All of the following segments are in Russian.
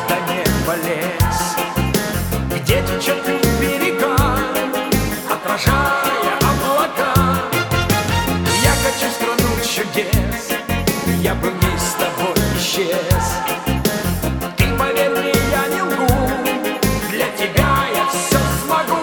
до неба лес, где течет берега, отражая облака. Я хочу страну чудес, я бы в ней с тобой исчез. Ты поверь мне, я не лгу, для тебя я все смогу.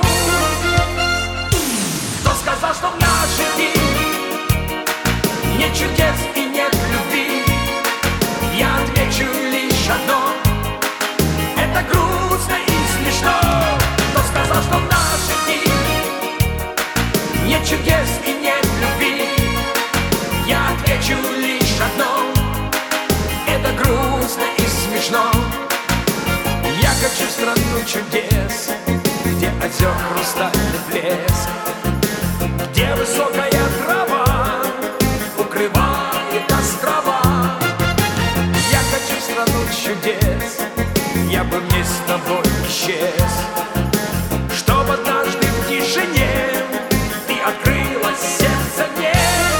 Кто сказал, что в наши дни нет чудес и нет любви? Я отвечу лишь одно: это грустно и смешно. Кто сказал, что в наши дни нет чудес и нет любви? Я отвечу лишь одно: это грустно и смешно. Я хочу в страну чудес, где озер хрустальный блеск, где высокая трава укрывает острова. Я хочу в страну чудес, я бы в ней с тобой исчез, чтоб однажды в тишине ты открылась сердце мне.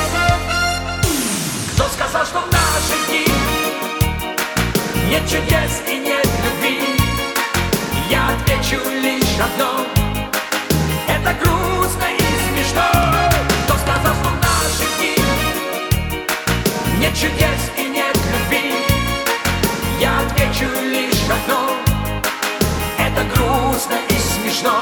Кто сказал, что в наши дни нет чудес и нет любви? Я отвечу лишь одно: это грустно и смешно. Кто сказал, что в наши дни нет чудес и нет любви? Я отвечу лишь одно: это грустно и смешно.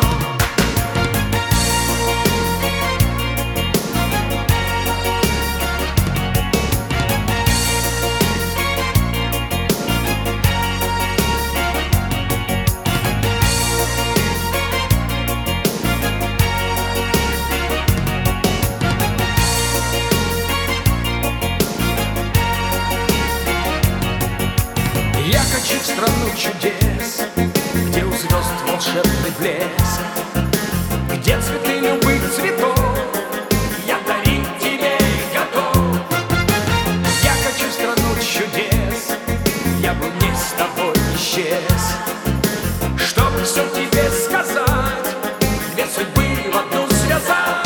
Я хочу в страну чудес, где у звезд волшебный блеск, где цветы любых цветов я дарить тебе готов. Я хочу в страну чудес, я бы в ней с тобой исчез, чтобы все тебе сказать, две судьбы в одну связать.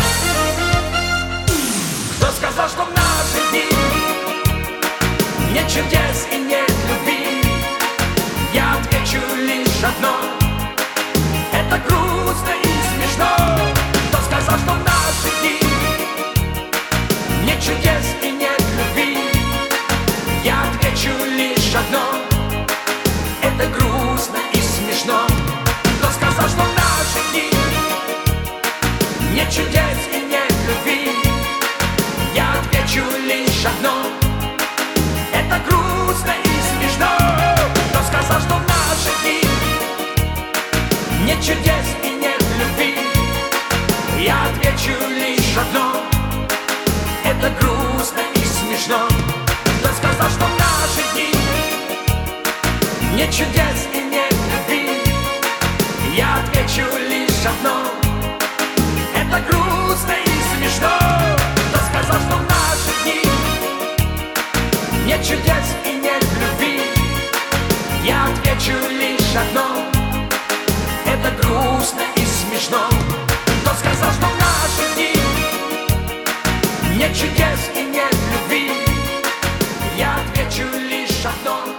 Кто сказал, что в наши дни нет чудес и нет любви? Я отвечу лишь одно: это грустно и смешно. Кто сказал, что в наши дни нет чудес и нет любви? Я отвечу лишь одно: это грустно и смешно. Кто сказал, что в наши дни нет чудес и нет любви? Я отвечу лишь одно: это грустно и смешно. Кто сказал, что в наши дни нет чудес и нет любви? Я отвечу лишь одно: это грустно и смешно. Кто сказал, что в наши дни нет чудес и нет любви? Я отвечу лишь одно: это грустно и смешно. Кто сказал, что в наши дни нет чудес и нет любви? Я отвечу лишь одно: это грустно и смешно. Кто сказал, что в наши дни нет чудес и нет любви? Я отвечу лишь одно: